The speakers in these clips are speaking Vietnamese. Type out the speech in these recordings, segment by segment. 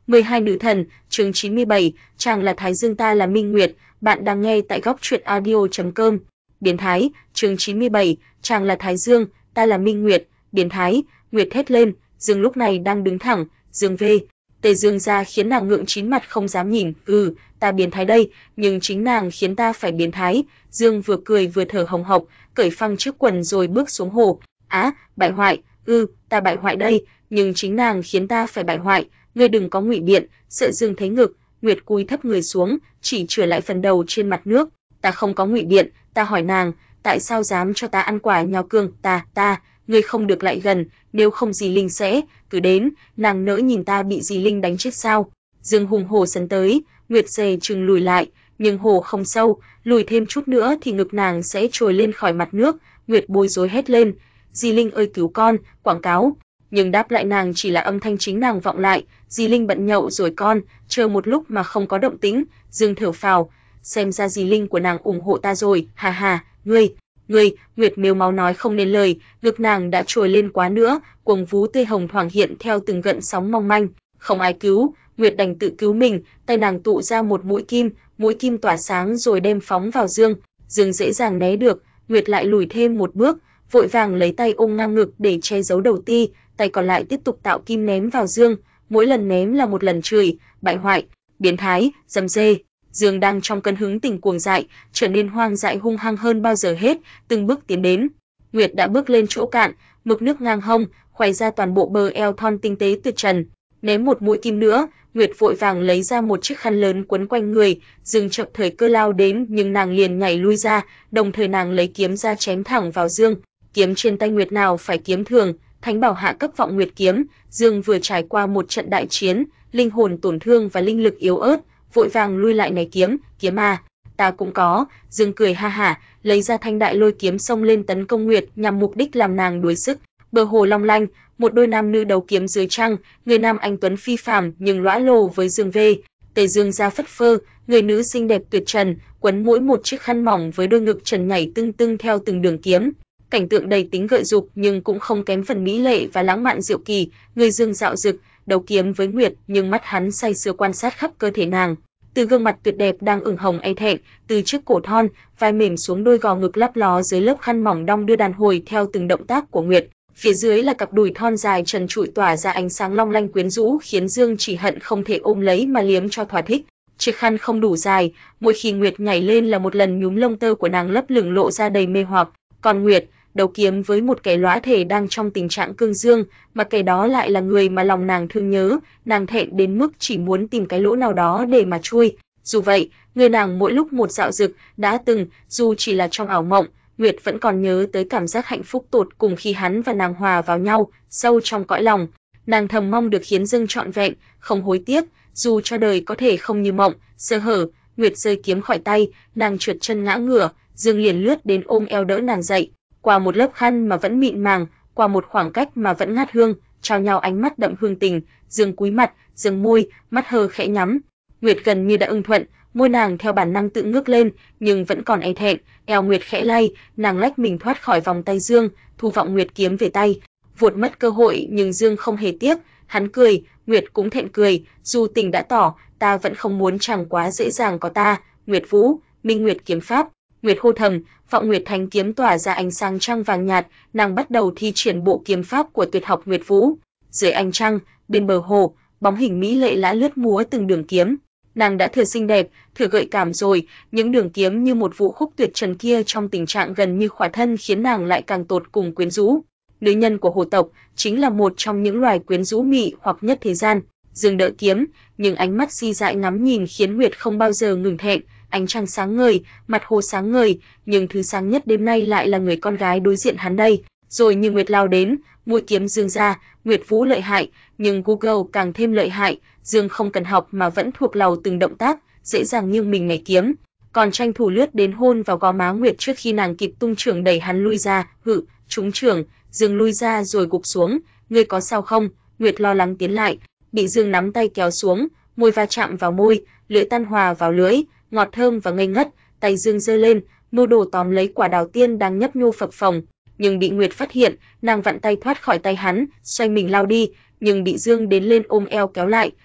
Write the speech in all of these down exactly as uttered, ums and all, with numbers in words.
mười hai nữ thần, chương chín mươi bảy, chàng là Thái Dương ta là Minh Nguyệt, bạn đang nghe tại góc truyện audio chấm com. Biến thái, chương chín mươi bảy, chàng là Thái Dương, ta là Minh Nguyệt, biến thái, Nguyệt hét lên, Dương lúc này đang đứng thẳng, Dương về. Tề Dương ra khiến nàng ngượng chín mặt không dám nhìn, ừ, ta biến thái đây, nhưng chính nàng khiến ta phải biến thái. Dương vừa cười vừa thở hồng hộc, cởi phăng chiếc quần rồi bước xuống hồ. Á, bại hoại, ừ, ta bại hoại đây, nhưng chính nàng khiến ta phải bại hoại. Ngươi đừng có ngụy biện. Sợ Dương thấy ngực, Nguyệt cúi thấp người xuống, chỉ chừa lại phần đầu trên mặt nước. Ta không có ngụy biện, ta hỏi nàng, tại sao dám cho ta ăn quả nho cương? Ta, ta, ngươi không được lại gần, nếu không dì Linh sẽ cứ đến. Nàng nỡ nhìn ta bị dì Linh đánh chết sao? Dương hùng hổ sấn tới, Nguyệt dè chừng lùi lại, nhưng hồ không sâu, lùi thêm chút nữa thì ngực nàng sẽ trồi lên khỏi mặt nước. Nguyệt bối rối hét lên, dì Linh ơi cứu con, quảng cáo. Nhưng đáp lại nàng chỉ là âm thanh chính nàng vọng lại, dì Linh bận nhậu rồi con. Chờ một lúc mà không có động tĩnh, Dương thở phào, xem ra dì Linh của nàng ủng hộ ta rồi, hà hà. Ngươi, ngươi, Nguyệt mếu máu nói không nên lời, ngực nàng đã trồi lên quá nữa, cuồng vú tươi hồng thoảng hiện theo từng gợn sóng mong manh. Không ai cứu, Nguyệt đành tự cứu mình, tay nàng tụ ra một mũi kim, mũi kim tỏa sáng rồi đem phóng vào Dương. Dương dễ dàng né được, Nguyệt lại lùi thêm một bước, vội vàng lấy tay ôm ngang ngực để che giấu đầu ti, tay còn lại tiếp tục tạo kim ném vào Dương, mỗi lần ném là một lần chửi, bại hoại, biến thái, dầm dê. Dương đang trong cơn hứng tình cuồng dại, trở nên hoang dại hung hăng hơn bao giờ hết, từng bước tiến đến. Nguyệt đã bước lên chỗ cạn, mực nước ngang hông, khoảy ra toàn bộ bờ eo thon tinh tế tuyệt trần. Ném một mũi kim nữa, Nguyệt vội vàng lấy ra một chiếc khăn lớn quấn quanh người, Dương chậm thời cơ lao đến nhưng nàng liền nhảy lui ra, đồng thời nàng lấy kiếm ra chém thẳng vào Dương. Kiếm trên tay Nguyệt nào phải kiếm thường, Thánh Bảo hạ cấp vọng Nguyệt kiếm. Dương vừa trải qua một trận đại chiến, linh hồn tổn thương và linh lực yếu ớt, vội vàng lui lại né kiếm. Kiếm à, ta cũng có. Dương cười ha hả, lấy ra thanh đại lôi kiếm xông lên tấn công Nguyệt nhằm mục đích làm nàng đuối sức. Bờ hồ long lanh, một đôi nam nữ đấu kiếm dưới trăng, người nam anh tuấn phi phàm nhưng lõa lồ với Dương về. Tề Dương ra phất phơ, người nữ xinh đẹp tuyệt trần, quấn mỗi một chiếc khăn mỏng với đôi ngực trần nhảy tưng tưng theo từng đường kiếm. Cảnh tượng đầy tính gợi dục nhưng cũng không kém phần mỹ lệ và lãng mạn diệu kỳ. Người Dương dạo dực, đấu kiếm với Nguyệt nhưng mắt hắn say sưa quan sát khắp cơ thể nàng. Từ gương mặt tuyệt đẹp đang ửng hồng e thẹn, từ chiếc cổ thon, vai mềm xuống đôi gò ngực lấp ló dưới lớp khăn mỏng đong đưa đàn hồi theo từng động tác của Nguyệt. Phía dưới là cặp đùi thon dài trần trụi tỏa ra ánh sáng long lanh quyến rũ khiến Dương chỉ hận không thể ôm lấy mà liếm cho thỏa thích. Chiếc khăn không đủ dài, mỗi khi Nguyệt nhảy lên là một lần nhúm lông tơ của nàng lấp lửng lộ ra đầy mê hoặc. Còn Nguyệt, đấu kiếm với một kẻ lõa thể đang trong tình trạng cương dương, mà kẻ đó lại là người mà lòng nàng thương nhớ, nàng thẹn đến mức chỉ muốn tìm cái lỗ nào đó để mà chui. Dù vậy, người nàng mỗi lúc một dạo dực, đã từng, dù chỉ là trong ảo mộng, Nguyệt vẫn còn nhớ tới cảm giác hạnh phúc tột cùng khi hắn và nàng hòa vào nhau, sâu trong cõi lòng. Nàng thầm mong được khiến Dương trọn vẹn, không hối tiếc, dù cho đời có thể không như mộng. Sơ hở, Nguyệt rơi kiếm khỏi tay, nàng trượt chân ngã ngửa, Dương liền lướt đến ôm eo đỡ nàng dậy. Qua một lớp khăn mà vẫn mịn màng, qua một khoảng cách mà vẫn ngát hương, trao nhau ánh mắt đậm hương tình. Dương cúi mặt, Dương môi, mắt hờ khẽ nhắm. Nguyệt gần như đã ưng thuận, môi nàng theo bản năng tự ngước lên, nhưng vẫn còn e thẹn. Eo Nguyệt khẽ lay, nàng lách mình thoát khỏi vòng tay Dương, thu vọng Nguyệt kiếm về tay. Vuột mất cơ hội nhưng Dương không hề tiếc, hắn cười, Nguyệt cũng thẹn cười, dù tình đã tỏ, ta vẫn không muốn chẳng quá dễ dàng có ta. Nguyệt Vũ, Minh Nguyệt kiếm pháp. Nguyệt hô thầm, vọng Nguyệt Thánh kiếm tỏa ra ánh sáng trăng vàng nhạt, nàng bắt đầu thi triển bộ kiếm pháp của tuyệt học Nguyệt Vũ. Dưới ánh trăng, bên bờ hồ, bóng hình mỹ lệ lã lướt múa từng đường kiếm. Nàng đã thừa xinh đẹp, thừa gợi cảm rồi, những đường kiếm như một vũ khúc tuyệt trần kia trong tình trạng gần như khỏa thân khiến nàng lại càng tột cùng quyến rũ. Nữ nhân của hồ tộc chính là một trong những loài quyến rũ mị hoặc nhất thế gian. Dương đỡ kiếm, nhưng ánh mắt si dại ngắm nhìn khiến Nguyệt không bao giờ ngừng thẹn. Ánh trăng sáng ngời, mặt hồ sáng ngời, nhưng thứ sáng nhất đêm nay lại là người con gái đối diện hắn đây. Rồi như Nguyệt lao đến, mũi kiếm Dương ra, Nguyệt Vũ lợi hại, nhưng Google càng thêm lợi hại. Dương không cần học mà vẫn thuộc lầu từng động tác, dễ dàng nghiêng mình nhảy kiếm, còn tranh thủ lướt đến hôn vào gò má Nguyệt trước khi nàng kịp tung chưởng đẩy hắn lui ra. Hự, trúng chưởng, Dương lui ra rồi gục xuống. Ngươi có sao không? Nguyệt lo lắng tiến lại, bị Dương nắm tay kéo xuống, môi va chạm vào môi, lưỡi tan hòa vào lưỡi, ngọt thơm và ngây ngất. Tay Dương giơ lên, mưu đồ tóm lấy quả đào tiên đang nhấp nhô phập phồng, nhưng bị Nguyệt phát hiện, nàng vặn tay thoát khỏi tay hắn, xoay mình lao đi, nhưng bị Dương đến lên ôm eo kéo lại.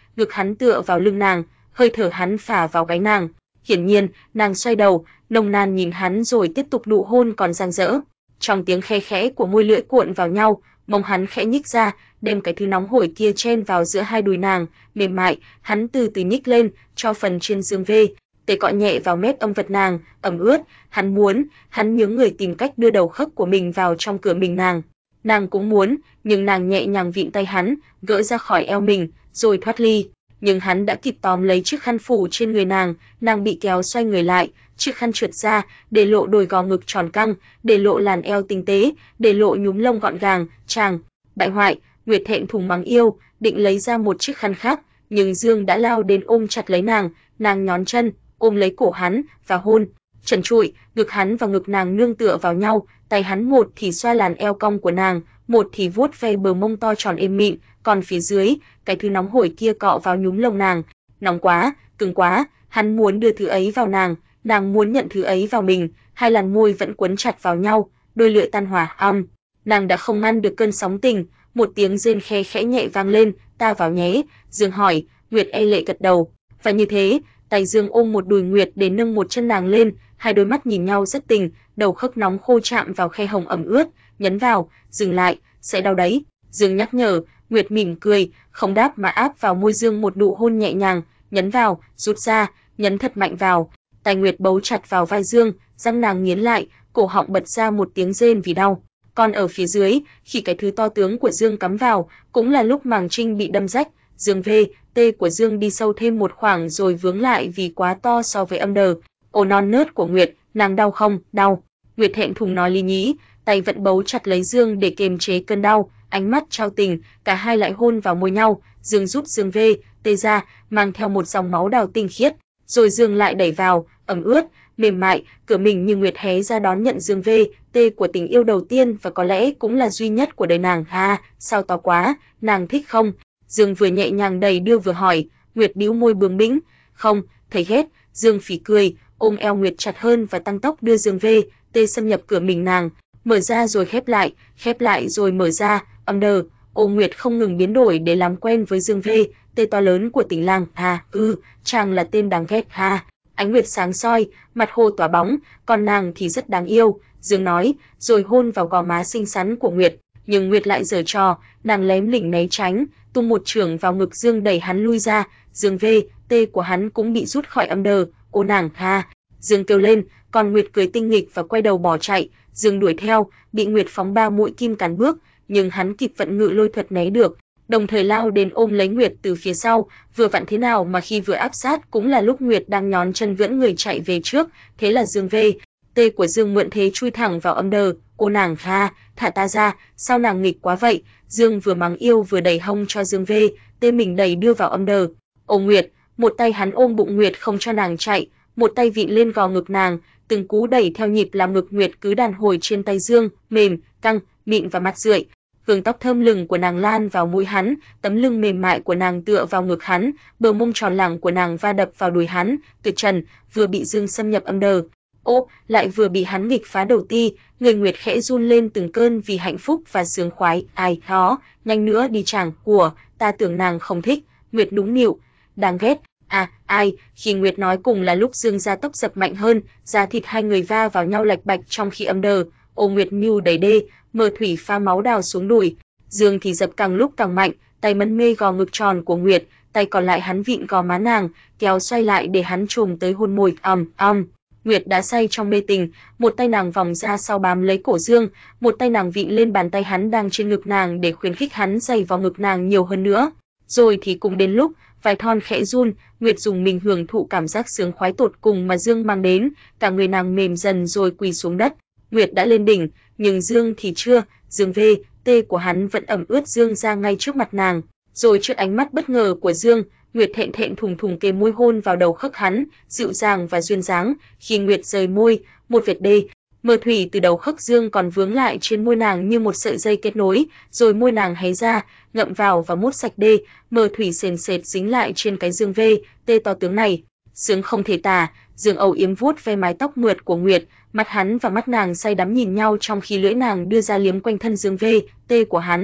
ngực hắn tựa vào lưng nàng, hơi thở hắn phả vào gáy nàng. Hiển nhiên, nàng xoay đầu, nồng nàn nhìn hắn rồi tiếp tục nụ hôn còn dang dở. Trong tiếng khe khẽ của môi lưỡi cuộn vào nhau, mông hắn khẽ nhích ra, đem cái thứ nóng hổi kia chen vào giữa hai đùi nàng, mềm mại, hắn từ từ nhích lên, cho phần trên dương vê, tê cọ nhẹ vào mép âm vật nàng, ẩm ướt, hắn muốn, hắn nhướng người tìm cách đưa đầu khớp của mình vào trong cửa mình nàng. Nàng cũng muốn, nhưng nàng nhẹ nhàng vịn tay hắn, gỡ ra khỏi eo mình, rồi thoát ly. Nhưng hắn đã kịp tóm lấy chiếc khăn phủ trên người nàng, nàng bị kéo xoay người lại, chiếc khăn trượt ra, để lộ đồi gò ngực tròn căng, để lộ làn eo tinh tế, để lộ nhúm lông gọn gàng. Chàng bại hoại, Nguyệt thẹn thùng mắng yêu, định lấy ra một chiếc khăn khác, nhưng Dương đã lao đến ôm chặt lấy nàng, nàng nhón chân, ôm lấy cổ hắn và hôn. Trần trụi, ngực hắn và ngực nàng nương tựa vào nhau, tay hắn một thì xoa làn eo cong của nàng, một thì vuốt ve bờ mông to tròn êm mịn, còn phía dưới, cái thứ nóng hổi kia cọ vào nhúm lông nàng. Nóng quá, cứng quá, hắn muốn đưa thứ ấy vào nàng, nàng muốn nhận thứ ấy vào mình, hai làn môi vẫn quấn chặt vào nhau, đôi lưỡi tan hòa âm. Nàng đã không ngăn được cơn sóng tình, một tiếng rên khe khẽ nhẹ vang lên, ta vào nhé, Dương hỏi, Nguyệt e lệ gật đầu. Và như thế, tay Dương ôm một đùi Nguyệt để nâng một chân nàng lên, hai đôi mắt nhìn nhau rất tình, đầu khớp nóng khô chạm vào khe hồng ẩm ướt, nhấn vào, dừng lại, sẽ đau đấy. Dương nhắc nhở, Nguyệt mỉm cười, không đáp mà áp vào môi Dương một nụ hôn nhẹ nhàng, nhấn vào, rút ra, nhấn thật mạnh vào. Tay Nguyệt bấu chặt vào vai Dương, răng nàng nghiến lại, cổ họng bật ra một tiếng rên vì đau. Còn ở phía dưới, khi cái thứ to tướng của Dương cắm vào, cũng là lúc màng trinh bị đâm rách, Dương V, T của Dương đi sâu thêm một khoảng rồi vướng lại vì quá to so với âm đờ. Ồ non nớt của Nguyệt, nàng đau không? Đau. Nguyệt thẹn thùng nói lý nhí, tay vẫn bấu chặt lấy Dương để kiềm chế cơn đau, ánh mắt trao tình, cả hai lại hôn vào môi nhau, Dương rút Dương V, T ra, mang theo một dòng máu đào tinh khiết, rồi Dương lại đẩy vào, ẩm ướt, mềm mại, cửa mình như Nguyệt hé ra đón nhận Dương V, T của tình yêu đầu tiên và có lẽ cũng là duy nhất của đời nàng. Ha, sao to quá, nàng thích không? Dương vừa nhẹ nhàng đẩy đưa vừa hỏi, Nguyệt bĩu môi bướng bĩnh, không, thấy ghét. Dương phì cười, ôm eo Nguyệt chặt hơn và tăng tốc đưa Dương V, T xâm nhập cửa mình nàng, mở ra rồi khép lại, khép lại rồi mở ra, âm đờ. Ôm Nguyệt không ngừng biến đổi để làm quen với Dương V, T to lớn của tình lang. Ha, ư, ừ, chàng là tên đáng ghét. Ha. Ánh Nguyệt sáng soi, mặt hồ tỏa bóng, còn nàng thì rất đáng yêu, Dương nói, rồi hôn vào gò má xinh xắn của Nguyệt. Nhưng Nguyệt lại giở trò, nàng lém lỉnh né tránh, tung một chưởng vào ngực Dương đẩy hắn lui ra, Dương V, T của hắn cũng bị rút khỏi âm đờ. Ô nàng, ha. Dương kêu lên, còn Nguyệt cười tinh nghịch và quay đầu bỏ chạy, Dương đuổi theo, bị Nguyệt phóng ba mũi kim cán bước, nhưng hắn kịp vận ngự lôi thuật né được, đồng thời lao đến ôm lấy Nguyệt từ phía sau, vừa vặn thế nào mà khi vừa áp sát cũng là lúc Nguyệt đang nhón chân vưỡn người chạy về trước, thế là Dương V, T của Dương mượn thế chui thẳng vào âm đờ. Cô nàng, ha, thả ta ra, sao nàng nghịch quá vậy? Dương vừa mắng yêu vừa đẩy hông cho Dương V, T mình đẩy đưa vào âm đờ. Ôm Nguyệt, một tay hắn ôm bụng Nguyệt không cho nàng chạy, một tay vịn lên gò ngực nàng, từng cú đẩy theo nhịp làm ngực Nguyệt cứ đàn hồi trên tay Dương, mềm, căng, mịn và mặt rượi. Hương tóc thơm lừng của nàng lan vào mũi hắn, tấm lưng mềm mại của nàng tựa vào ngực hắn, bờ mông tròn lẳng của nàng va đập vào đùi hắn, tuyệt trần, vừa bị Dương xâm nhập âm đờ. Ô, lại vừa bị hắn nghịch phá đầu ti, người Nguyệt khẽ run lên từng cơn vì hạnh phúc và sướng khoái. Ai, đó, nhanh nữa đi chàng, của, ta tưởng nàng không thích. Nguyệt nũng nịu, đáng ghét. À, ai, khi Nguyệt nói cùng là lúc Dương ra tốc dập mạnh hơn, da thịt hai người va vào nhau lạch bạch trong khi âm đờ. Ô Nguyệt mưu đẩy đê, mờ thủy pha máu đào xuống đùi, Dương thì dập càng lúc càng mạnh, tay mân mê gò ngực tròn của Nguyệt, tay còn lại hắn vịn gò má nàng, kéo xoay lại để hắn chồm tới hôn môi. Ầm, ầm. Nguyệt đã say trong mê tình, một tay nàng vòng ra sau bám lấy cổ Dương, một tay nàng vịn lên bàn tay hắn đang trên ngực nàng để khuyến khích hắn giày vào ngực nàng nhiều hơn nữa. Rồi thì cùng đến lúc vai thon khẽ run, Nguyệt dùng mình hưởng thụ cảm giác sướng khoái tột cùng mà Dương mang đến, cả người nàng mềm dần rồi quỳ xuống đất. Nguyệt đã lên đỉnh, nhưng Dương thì chưa. Dương V, T của hắn vẫn ẩm ướt Dương ra ngay trước mặt nàng, rồi trước ánh mắt bất ngờ của Dương, Nguyệt thẹn thẹn thùng thùng kề môi hôn vào đầu khớp hắn, dịu dàng và duyên dáng. Khi Nguyệt rời môi, một vệt đê mờ thủy từ đầu khớp Dương còn vướng lại trên môi nàng như một sợi dây kết nối, rồi môi nàng hé ra, ngậm vào và mút sạch đê mờ thủy sền sệt dính lại trên cái Dương V, T to tướng này. Sướng không thể tả, Dương âu yếm vuốt ve mái tóc mượt của Nguyệt, mặt hắn và mắt nàng say đắm nhìn nhau trong khi lưỡi nàng đưa ra liếm quanh thân Dương V, T của hắn.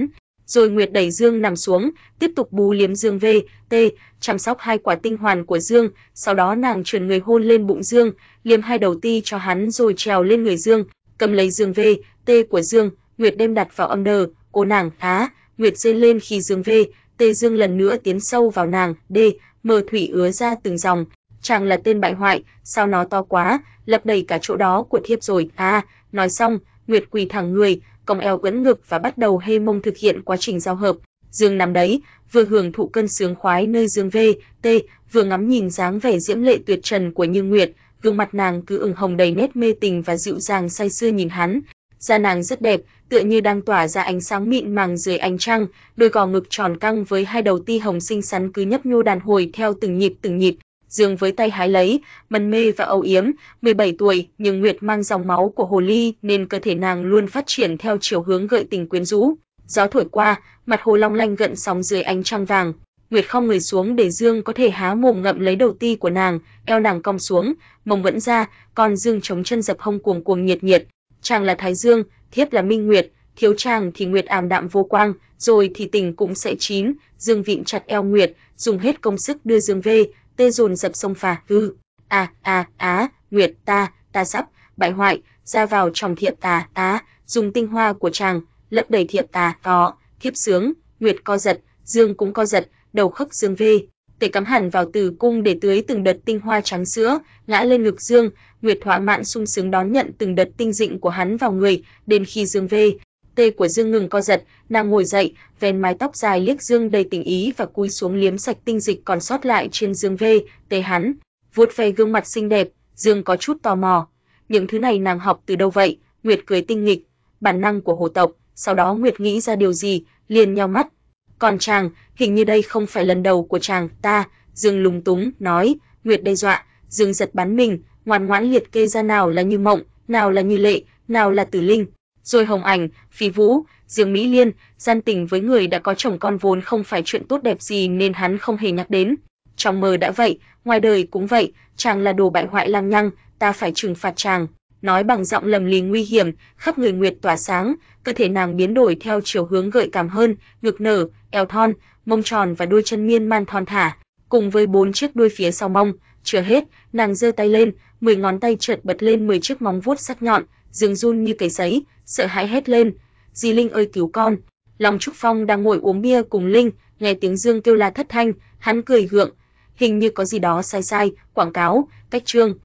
Rồi Nguyệt đẩy Dương nằm xuống, tiếp tục bú liếm Dương vê tê, chăm sóc hai quả tinh hoàn của Dương, sau đó nàng trườn người hôn lên bụng Dương, liếm hai đầu ti cho hắn rồi trèo lên người Dương, cầm lấy Dương vê tê của Dương, Nguyệt đem đặt vào âm đờ, cô nàng á, Nguyệt rên lên khi Dương vê tê Dương lần nữa tiến sâu vào nàng, d, mờ thủy ứa ra từng dòng, chàng là tên bại hoại, sao nó to quá, lấp đầy cả chỗ đó của thiếp rồi, à, nói xong, Nguyệt quỳ thẳng người, cong eo ưỡn ngực và bắt đầu hê mông thực hiện quá trình giao hợp. Dương nằm đấy, vừa hưởng thụ cơn sướng khoái nơi Dương vê tê, vừa ngắm nhìn dáng vẻ diễm lệ tuyệt trần của Như Nguyệt, gương mặt nàng cứ ửng hồng đầy nét mê tình và dịu dàng say sưa nhìn hắn. Da nàng rất đẹp, tựa như đang tỏa ra ánh sáng mịn màng dưới ánh trăng, đôi gò ngực tròn căng với hai đầu ti hồng xinh xắn cứ nhấp nhô đàn hồi theo từng nhịp từng nhịp. Dương với tay hái lấy, mân mê và âu yếm, mười bảy tuổi nhưng Nguyệt mang dòng máu của hồ ly nên cơ thể nàng luôn phát triển theo chiều hướng gợi tình quyến rũ. Gió thổi qua, mặt hồ long lanh gợn sóng dưới ánh trăng vàng. Nguyệt khom người xuống để Dương có thể há mồm ngậm lấy đầu ti của nàng, eo nàng cong xuống, mông vẫn ra, còn Dương chống chân dập hông cuồng cuồng nhiệt nhiệt. Chàng là Thái Dương, thiếp là Minh Nguyệt, thiếu chàng thì Nguyệt ảm đạm vô quang, rồi thì tình cũng sẽ chín. Dương vịn chặt eo Nguyệt, dùng hết công sức đưa Dương về, tê dồn dập sông phà, hư. À, à, á, Nguyệt ta, ta sắp, bại hoại, ra vào trong thiệp tà, á, dùng tinh hoa của chàng, lấp đầy thiệp tà, có, thiếp sướng, Nguyệt co giật, Dương cũng co giật, đầu khấc Dương về, tê cắm hẳn vào tử cung để tưới từng đợt tinh hoa trắng sữa, ngã lên ngực Dương, Nguyệt thỏa mãn sung sướng đón nhận từng đợt tinh dịnh của hắn vào người, đến khi Dương về, tê của Dương ngừng co giật, nàng ngồi dậy, vén mái tóc dài liếc Dương đầy tình ý và cúi xuống liếm sạch tinh dịch còn sót lại trên Dương vê tê hắn, vuốt ve gương mặt xinh đẹp, Dương có chút tò mò, những thứ này nàng học từ đâu vậy? Nguyệt cười tinh nghịch, bản năng của hồ tộc. Sau đó Nguyệt nghĩ ra điều gì, liền nheo mắt. Còn chàng, hình như đây không phải lần đầu của chàng, ta, Dương lúng túng nói. Nguyệt đe dọa, Dương giật bắn mình, ngoan ngoãn liệt kê ra nào là Như Mộng, nào là Như Lệ, nào là Tử Linh, rồi Hồng Ảnh, Phi Vũ, Dương Mỹ Liên, gian tình với người đã có chồng con vốn không phải chuyện tốt đẹp gì nên hắn không hề nhắc đến. Trong mơ đã vậy, ngoài đời cũng vậy, chàng là đồ bại hoại lăng nhăng, ta phải trừng phạt chàng. Nói bằng giọng lầm lì nguy hiểm, khắp người Nguyệt tỏa sáng, cơ thể nàng biến đổi theo chiều hướng gợi cảm hơn, ngực nở, eo thon, mông tròn và đuôi chân miên man thon thả, cùng với bốn chiếc đuôi phía sau mông. Chưa hết, nàng giơ tay lên, mười ngón tay chợt bật lên mười chiếc móng vuốt sắc nhọn, Dương run như cầy sấy, sợ hãi hét lên: "Dì Linh ơi cứu con!" Long Trúc Phong đang ngồi uống bia cùng Linh, nghe tiếng Dương kêu la thất thanh, hắn cười gượng, hình như có gì đó sai sai, quảng cáo, cách trương.